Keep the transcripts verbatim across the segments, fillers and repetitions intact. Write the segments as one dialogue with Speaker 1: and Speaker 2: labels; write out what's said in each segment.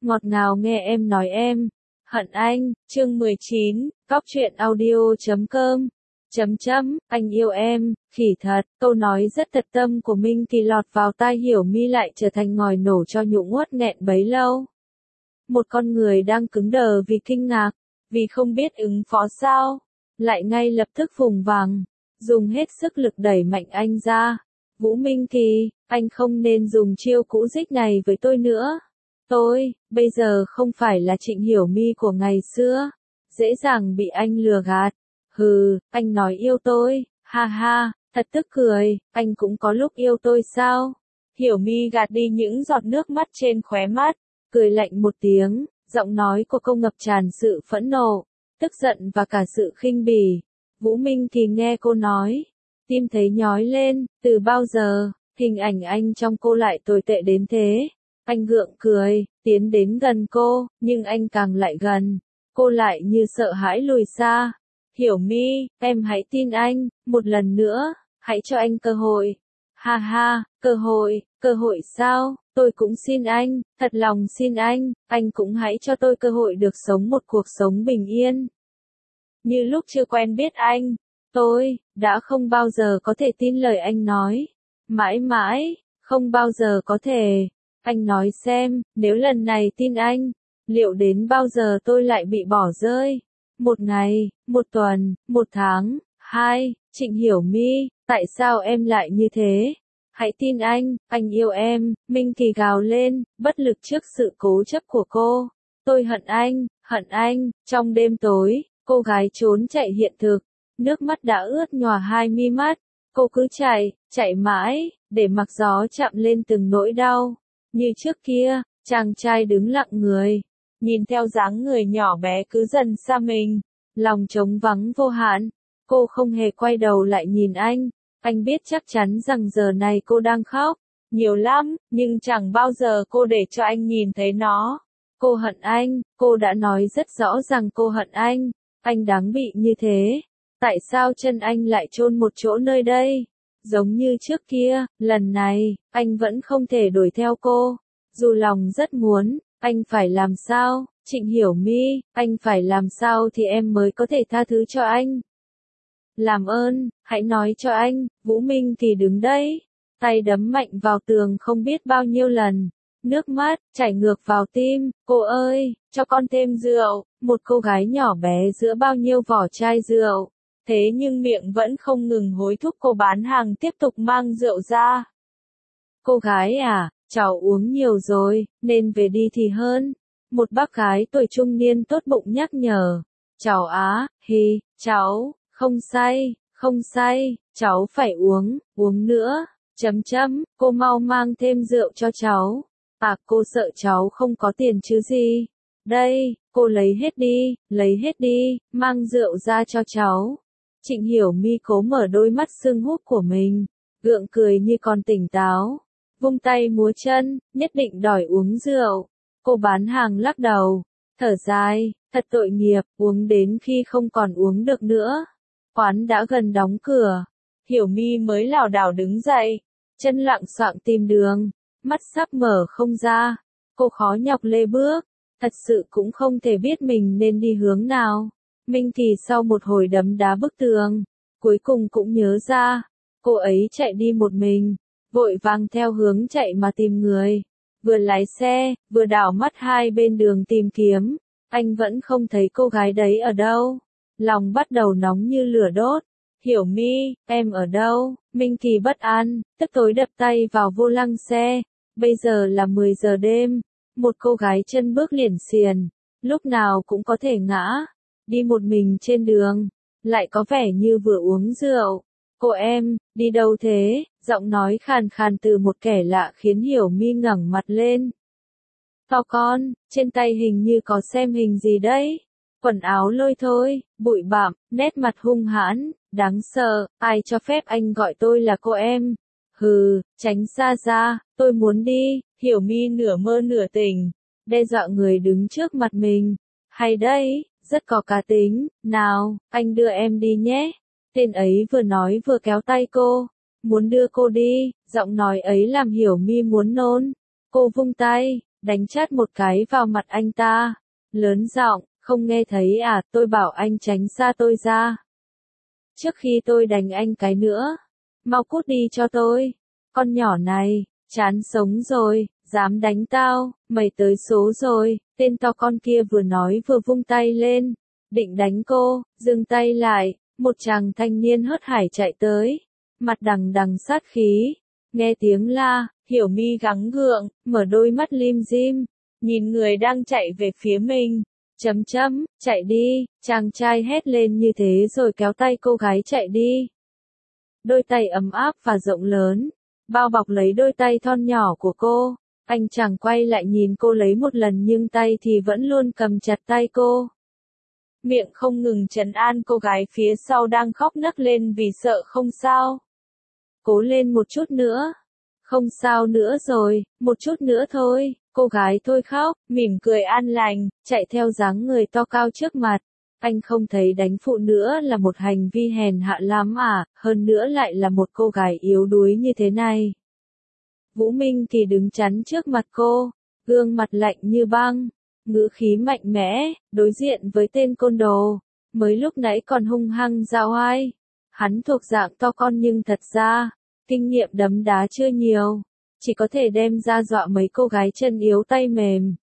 Speaker 1: ngọt ngào nghe em nói em. Hận anh, chương mười chín, cóc truyện audio chấm com. Chấm chấm, anh yêu em, khỉ thật, câu nói rất thật tâm của Minh Kỳ lọt vào tai Hiểu Mi lại trở thành ngòi nổ cho nhũ uất nghẹn bấy lâu. Một con người đang cứng đờ vì kinh ngạc, vì không biết ứng phó sao, lại ngay lập tức vùng vằng, dùng hết sức lực đẩy mạnh anh ra. Vũ Minh Kỳ, anh không nên dùng chiêu cũ dích này với tôi nữa. Tôi, bây giờ không phải là Trịnh Hiểu Mi của ngày xưa, dễ dàng bị anh lừa gạt. Hừ, anh nói yêu tôi, ha ha, thật tức cười, anh cũng có lúc yêu tôi sao? Hiểu Mi gạt đi những giọt nước mắt trên khóe mắt, cười lạnh một tiếng, giọng nói của cô ngập tràn sự phẫn nộ, tức giận và cả sự khinh bỉ. Vũ Minh Kỳ nghe cô nói, tim thấy nhói lên, từ bao giờ, hình ảnh anh trong cô lại tồi tệ đến thế. Anh gượng cười, tiến đến gần cô, nhưng anh càng lại gần, cô lại như sợ hãi lùi xa. Hiểu Mi, em hãy tin anh, một lần nữa, hãy cho anh cơ hội. Ha ha, cơ hội, cơ hội sao, tôi cũng xin anh, thật lòng xin anh, anh cũng hãy cho tôi cơ hội được sống một cuộc sống bình yên. Như lúc chưa quen biết anh, tôi đã không bao giờ có thể tin lời anh nói. Mãi mãi, không bao giờ có thể. Anh nói xem, nếu lần này tin anh, liệu đến bao giờ tôi lại bị bỏ rơi? Một ngày, một tuần, một tháng, hai, Trịnh Hiểu Mi, tại sao em lại như thế? Hãy tin anh, anh yêu em, Minh Kỳ gào lên, bất lực trước sự cố chấp của cô. Tôi hận anh, hận anh, trong đêm tối, cô gái trốn chạy hiện thực, nước mắt đã ướt nhòa hai mi mắt, cô cứ chạy, chạy mãi, để mặc gió chạm lên từng nỗi đau. Như trước kia, chàng trai đứng lặng người, nhìn theo dáng người nhỏ bé cứ dần xa mình, lòng trống vắng vô hạn. Cô không hề quay đầu lại nhìn anh, anh biết chắc chắn rằng giờ này cô đang khóc, nhiều lắm, nhưng chẳng bao giờ cô để cho anh nhìn thấy nó. Cô hận anh, cô đã nói rất rõ rằng cô hận anh, anh đáng bị như thế. Tại sao chân anh lại chôn một chỗ nơi đây? Giống như trước kia, lần này, anh vẫn không thể đuổi theo cô. Dù lòng rất muốn, anh phải làm sao? Trịnh Hiểu Mi, anh phải làm sao thì em mới có thể tha thứ cho anh? Làm ơn, hãy nói cho anh. Vũ Minh Kỳ đứng đấy, tay đấm mạnh vào tường không biết bao nhiêu lần. Nước mắt chảy ngược vào tim. Cô ơi, cho con thêm rượu. Một cô gái nhỏ bé giữa bao nhiêu vỏ chai rượu. Thế nhưng miệng vẫn không ngừng hối thúc cô bán hàng tiếp tục mang rượu ra. Cô gái à, cháu uống nhiều rồi, nên về đi thì hơn. Một bác gái tuổi trung niên tốt bụng nhắc nhở. Cháu á, hi, cháu, không say, không say, cháu phải uống, uống nữa. Chấm chấm, cô mau mang thêm rượu cho cháu. À, cô sợ cháu không có tiền chứ gì. Đây, cô lấy hết đi, lấy hết đi, mang rượu ra cho cháu. Trịnh Hiểu Mi cố mở đôi mắt sưng húp của mình, gượng cười như còn tỉnh táo, vung tay múa chân, nhất định đòi uống rượu. Cô bán hàng lắc đầu, thở dài, thật tội nghiệp, uống đến khi không còn uống được nữa. Quán đã gần đóng cửa, Hiểu Mi mới lảo đảo đứng dậy, chân lạng xoạng tìm đường, mắt sắp mở không ra. Cô khó nhọc lê bước, thật sự cũng không thể biết mình nên đi hướng nào. Minh Kỳ sau một hồi đấm đá bức tường, cuối cùng cũng nhớ ra, cô ấy chạy đi một mình, vội vàng theo hướng chạy mà tìm người, vừa lái xe, vừa đảo mắt hai bên đường tìm kiếm, anh vẫn không thấy cô gái đấy ở đâu, lòng bắt đầu nóng như lửa đốt. Hiểu Mi, em ở đâu? Minh Kỳ bất an, tức tối đập tay vào vô lăng xe, bây giờ là mười giờ đêm, một cô gái chân bước liển xiển, lúc nào cũng có thể ngã. Đi một mình trên đường, lại có vẻ như vừa uống rượu. Cô em, đi đâu thế? Giọng nói khàn khàn từ một kẻ lạ khiến Hiểu Mi ngẩng mặt lên. To con, trên tay hình như có xem hình gì đấy. Quần áo lôi thôi, bụi bặm, nét mặt hung hãn, đáng sợ. Ai cho phép anh gọi tôi là cô em? Hừ, tránh xa ra, tôi muốn đi. Hiểu Mi nửa mơ nửa tỉnh, đe dọa người đứng trước mặt mình. Hay đấy, rất có cá tính, nào, anh đưa em đi nhé. Tên ấy vừa nói vừa kéo tay cô, muốn đưa cô đi, giọng nói ấy làm Hiểu Mi muốn nôn. Cô vung tay, đánh chát một cái vào mặt anh ta, lớn giọng, không nghe thấy à, tôi bảo anh tránh xa tôi ra. Trước khi tôi đánh anh cái nữa, mau cút đi cho tôi, con nhỏ này, chán sống rồi, dám đánh tao, mày tới số rồi, tên to con kia vừa nói vừa vung tay lên, định đánh cô, dừng tay lại, một chàng thanh niên hớt hải chạy tới, mặt đằng đằng sát khí, nghe tiếng la, Hiểu Mi gắng gượng, mở đôi mắt lim dim, nhìn người đang chạy về phía mình, chấm chấm, chạy đi, chàng trai hét lên như thế rồi kéo tay cô gái chạy đi. Đôi tay ấm áp và rộng lớn, bao bọc lấy đôi tay thon nhỏ của cô, anh chàng quay lại nhìn cô lấy một lần nhưng tay thì vẫn luôn cầm chặt tay cô. Miệng không ngừng trấn an cô gái phía sau đang khóc nấc lên vì sợ không sao. Cố lên một chút nữa. Không sao nữa rồi, một chút nữa thôi, cô gái thôi khóc, mỉm cười an lành, chạy theo dáng người to cao trước mặt. Anh không thấy đánh phụ nữa là một hành vi hèn hạ lắm à, hơn nữa lại là một cô gái yếu đuối như thế này. Vũ Minh thì đứng chắn trước mặt cô, gương mặt lạnh như băng, ngữ khí mạnh mẽ, đối diện với tên côn đồ, mới lúc nãy còn hung hăng giao oai. Hắn thuộc dạng to con nhưng thật ra, kinh nghiệm đấm đá chưa nhiều, chỉ có thể đem ra dọa mấy cô gái chân yếu tay mềm.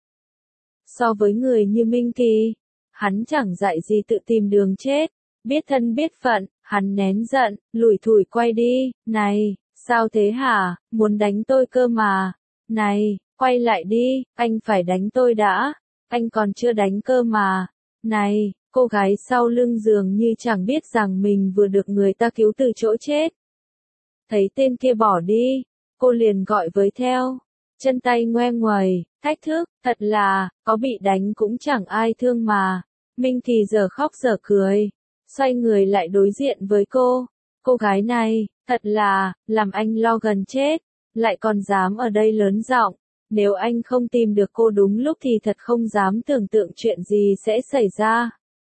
Speaker 1: So với người như Minh Kỳ, hắn chẳng dạy gì tự tìm đường chết, biết thân biết phận, hắn nén giận, lủi thủi quay đi, này, sao thế hả, muốn đánh tôi cơ mà, này, quay lại đi, anh phải đánh tôi đã, anh còn chưa đánh cơ mà, này, cô gái sau lưng giường như chẳng biết rằng mình vừa được người ta cứu từ chỗ chết. Thấy tên kia bỏ đi, cô liền gọi với theo, chân tay ngoe nguầy, thách thức, thật là, có bị đánh cũng chẳng ai thương mà. Minh Kỳ giờ khóc giờ cười, xoay người lại đối diện với cô, cô gái này, thật là, làm anh lo gần chết, lại còn dám ở đây lớn giọng, nếu anh không tìm được cô đúng lúc thì thật không dám tưởng tượng chuyện gì sẽ xảy ra.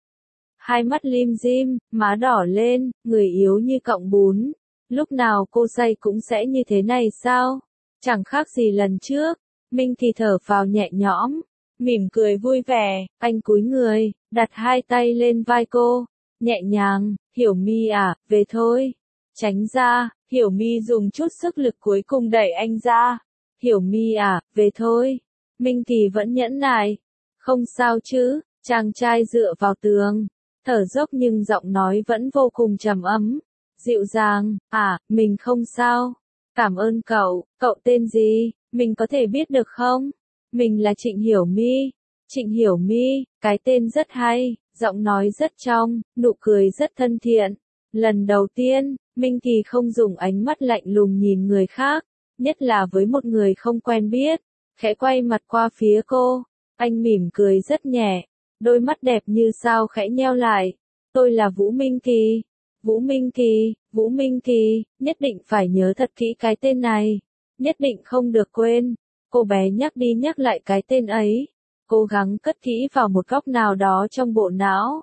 Speaker 1: Hai mắt lim dim, má đỏ lên, người yếu như cọng bún. Lúc nào cô say cũng sẽ như thế này sao? Chẳng khác gì lần trước. Minh Kỳ thở phào nhẹ nhõm, mỉm cười vui vẻ, anh cúi người, đặt hai tay lên vai cô, nhẹ nhàng, Hiểu Mi à, về thôi. Tránh ra, Hiểu Mi dùng chút sức lực cuối cùng đẩy anh ra. Hiểu Mi à, về thôi. Minh Kỳ vẫn nhẫn nại. Không sao chứ, chàng trai dựa vào tường, thở dốc nhưng giọng nói vẫn vô cùng trầm ấm. Dịu dàng, à, mình không sao. Cảm ơn cậu, cậu tên gì, mình có thể biết được không? Mình là Trịnh Hiểu Mi. Trịnh Hiểu Mi, cái tên rất hay, giọng nói rất trong, nụ cười rất thân thiện. Lần đầu tiên, Minh Kỳ không dùng ánh mắt lạnh lùng nhìn người khác, nhất là với một người không quen biết. Khẽ quay mặt qua phía cô, anh mỉm cười rất nhẹ, đôi mắt đẹp như sao khẽ nheo lại. Tôi là Vũ Minh Kỳ. Vũ Minh Kỳ, Vũ Minh Kỳ, nhất định phải nhớ thật kỹ cái tên này, nhất định không được quên. Cô bé nhắc đi nhắc lại cái tên ấy, cố gắng cất kỹ vào một góc nào đó trong bộ não.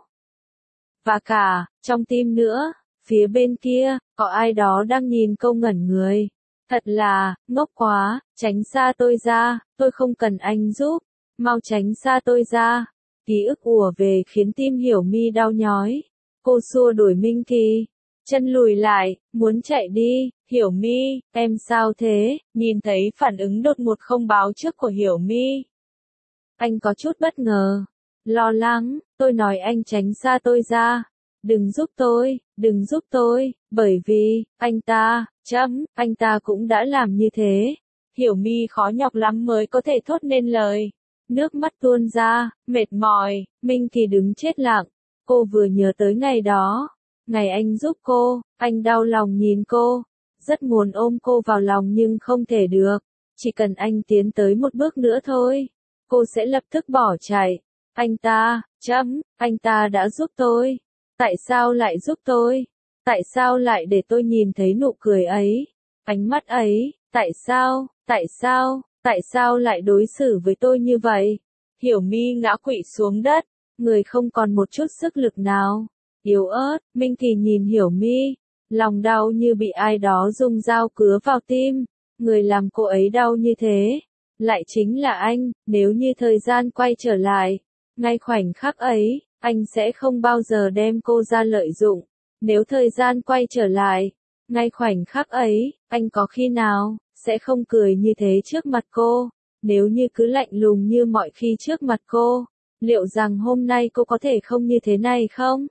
Speaker 1: Và cả, trong tim nữa, phía bên kia, có ai đó đang nhìn câu ngẩn người. Thật là, ngốc quá, tránh xa tôi ra, tôi không cần anh giúp, mau tránh xa tôi ra. Ký ức ùa về khiến tim Hiểu Mi đau nhói. Cô xua đuổi Minh Kỳ, chân lùi lại, muốn chạy đi. Hiểu Mi, em sao thế? Nhìn thấy phản ứng đột ngột không báo trước của Hiểu Mi, anh có chút bất ngờ, lo lắng. Tôi nói anh tránh xa tôi ra, đừng giúp tôi, đừng giúp tôi, bởi vì anh ta, chấm, anh ta cũng đã làm như thế. Hiểu Mi khó nhọc lắm mới có thể thốt nên lời, nước mắt tuôn ra, mệt mỏi. Minh Kỳ đứng chết lặng. Cô vừa nhớ tới ngày đó, ngày anh giúp cô, anh đau lòng nhìn cô, rất muốn ôm cô vào lòng nhưng không thể được, chỉ cần anh tiến tới một bước nữa thôi, cô sẽ lập tức bỏ chạy. Anh ta, chấm, anh ta đã giúp tôi, tại sao lại giúp tôi, tại sao lại để tôi nhìn thấy nụ cười ấy, ánh mắt ấy, tại sao, tại sao, tại sao lại đối xử với tôi như vậy? Hiểu Mi ngã quỵ xuống đất. Người không còn một chút sức lực nào, yếu ớt. Minh Kỳ nhìn Hiểu Mi, lòng đau như bị ai đó dùng dao cứa vào tim. Người làm cô ấy đau như thế, lại chính là anh, nếu như thời gian quay trở lại, ngay khoảnh khắc ấy, anh sẽ không bao giờ đem cô ra lợi dụng. Nếu thời gian quay trở lại, ngay khoảnh khắc ấy, anh có khi nào sẽ không cười như thế trước mặt cô? Nếu như cứ lạnh lùng như mọi khi trước mặt cô, liệu rằng hôm nay cô có thể không như thế này không?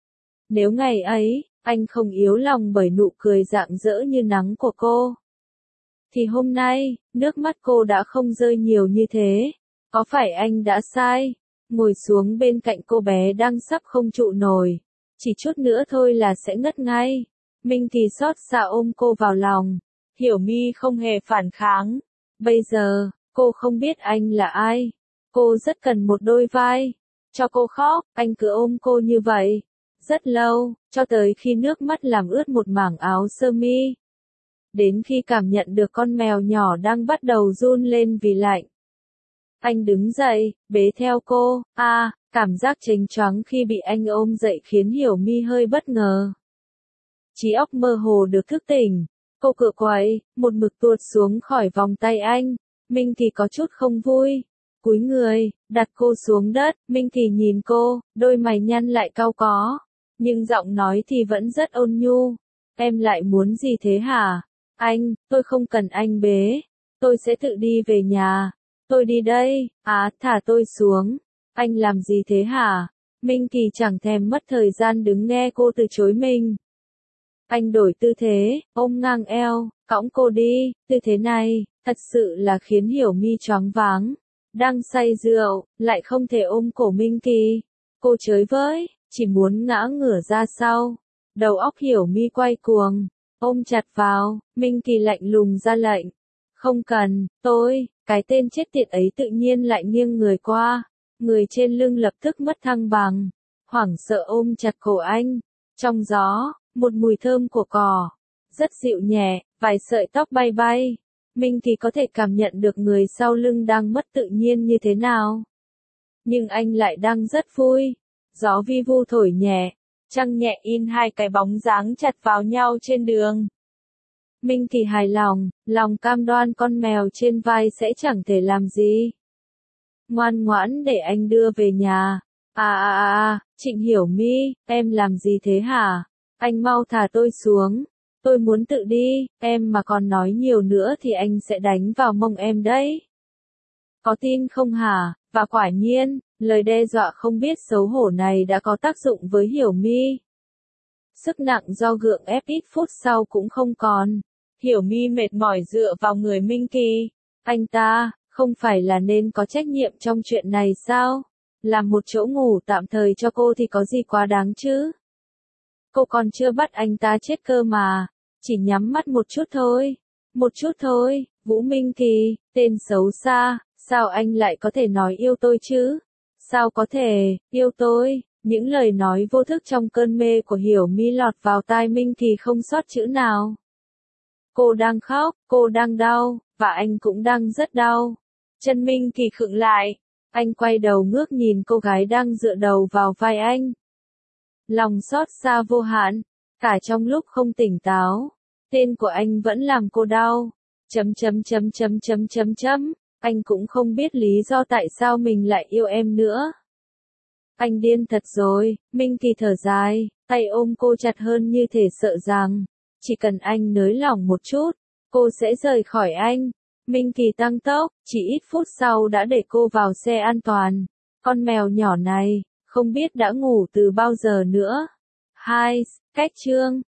Speaker 1: Nếu ngày ấy, anh không yếu lòng bởi nụ cười rạng rỡ như nắng của cô, thì hôm nay, nước mắt cô đã không rơi nhiều như thế. Có phải anh đã sai? Ngồi xuống bên cạnh cô bé đang sắp không trụ nổi. Chỉ chút nữa thôi là sẽ ngất ngay. Minh Kỳ xót xa ôm cô vào lòng. Hiểu My không hề phản kháng. Bây giờ, cô không biết anh là ai. Cô rất cần một đôi vai. Cho cô khóc, anh cứ ôm cô như vậy. Rất lâu, cho tới khi nước mắt làm ướt một mảng áo sơ mi. Đến khi cảm nhận được con mèo nhỏ đang bắt đầu run lên vì lạnh. Anh đứng dậy, bế theo cô. À, cảm giác chênh choáng khi bị anh ôm dậy khiến Hiểu My hơi bất ngờ. Trí óc mơ hồ được thức tỉnh. Cô cựa quậy, một mực tuột xuống khỏi vòng tay anh. Minh Kỳ có chút không vui. Cúi người, đặt cô xuống đất. Minh Kỳ nhìn cô, đôi mày nhăn lại cau có. Nhưng giọng nói thì vẫn rất ôn nhu. Em lại muốn gì thế hả? Anh, tôi không cần anh bế. Tôi sẽ tự đi về nhà. Tôi đi đây. À, thả tôi xuống. Anh làm gì thế hả? Minh Kỳ chẳng thèm mất thời gian đứng nghe cô từ chối mình. Anh đổi tư thế, ôm ngang eo, cõng cô đi. Tư thế này, thật sự là khiến Hiểu My choáng váng. Đang say rượu, lại không thể ôm cổ Minh Kỳ. Cô chới với, chỉ muốn ngã ngửa ra sau. Đầu óc Hiểu My quay cuồng. Ôm chặt vào, Minh Kỳ lạnh lùng ra lệnh. Không cần, tôi, cái tên chết tiệt ấy tự nhiên lại nghiêng người qua. Người trên lưng lập tức mất thăng bằng. Hoảng sợ ôm chặt cổ anh. Trong gió, một mùi thơm của cỏ. Rất dịu nhẹ, vài sợi tóc bay bay. Minh Kỳ có thể cảm nhận được người sau lưng đang mất tự nhiên như thế nào. Nhưng anh lại đang rất vui. Gió vi vu thổi nhẹ. Trăng nhẹ in hai cái bóng dáng chặt vào nhau trên đường. Minh Kỳ hài lòng, lòng cam đoan con mèo trên vai sẽ chẳng thể làm gì. Ngoan ngoãn để anh đưa về nhà. À à à à, Trịnh Hiểu My, em làm gì thế hả? Anh mau thả tôi xuống. Tôi muốn tự đi, em mà còn nói nhiều nữa thì anh sẽ đánh vào mông em đấy. Có tin không hả? Và quả nhiên, lời đe dọa không biết xấu hổ này đã có tác dụng với Hiểu My. Sức nặng do gượng ép ít phút sau cũng không còn. Hiểu My mệt mỏi dựa vào người Minh Kỳ. Anh ta, không phải là nên có trách nhiệm trong chuyện này sao? Làm một chỗ ngủ tạm thời cho cô thì có gì quá đáng chứ? Cô còn chưa bắt anh ta chết cơ mà. Chỉ nhắm mắt một chút thôi. Một chút thôi, Vũ Minh Kỳ, tên xấu xa. Sao anh lại có thể nói yêu tôi chứ? Sao có thể, yêu tôi? Những lời nói vô thức trong cơn mê của Hiểu My lọt vào tai Minh Kỳ không sót chữ nào. Cô đang khóc, cô đang đau, và anh cũng đang rất đau. Chân Minh Kỳ khựng lại. Anh quay đầu ngước nhìn cô gái đang dựa đầu vào vai anh. Lòng xót xa vô hạn, cả trong lúc không tỉnh táo. Tên của anh vẫn làm cô đau. Chấm chấm chấm chấm chấm chấm chấm. Anh cũng không biết lý do tại sao mình lại yêu em nữa. Anh điên thật rồi. Minh Kỳ thở dài, tay ôm cô chặt hơn như thể sợ rằng, chỉ cần anh nới lỏng một chút, cô sẽ rời khỏi anh. Minh Kỳ tăng tốc, chỉ ít phút sau đã để cô vào xe an toàn. Con mèo nhỏ này, không biết đã ngủ từ bao giờ nữa. Hai, cách chương.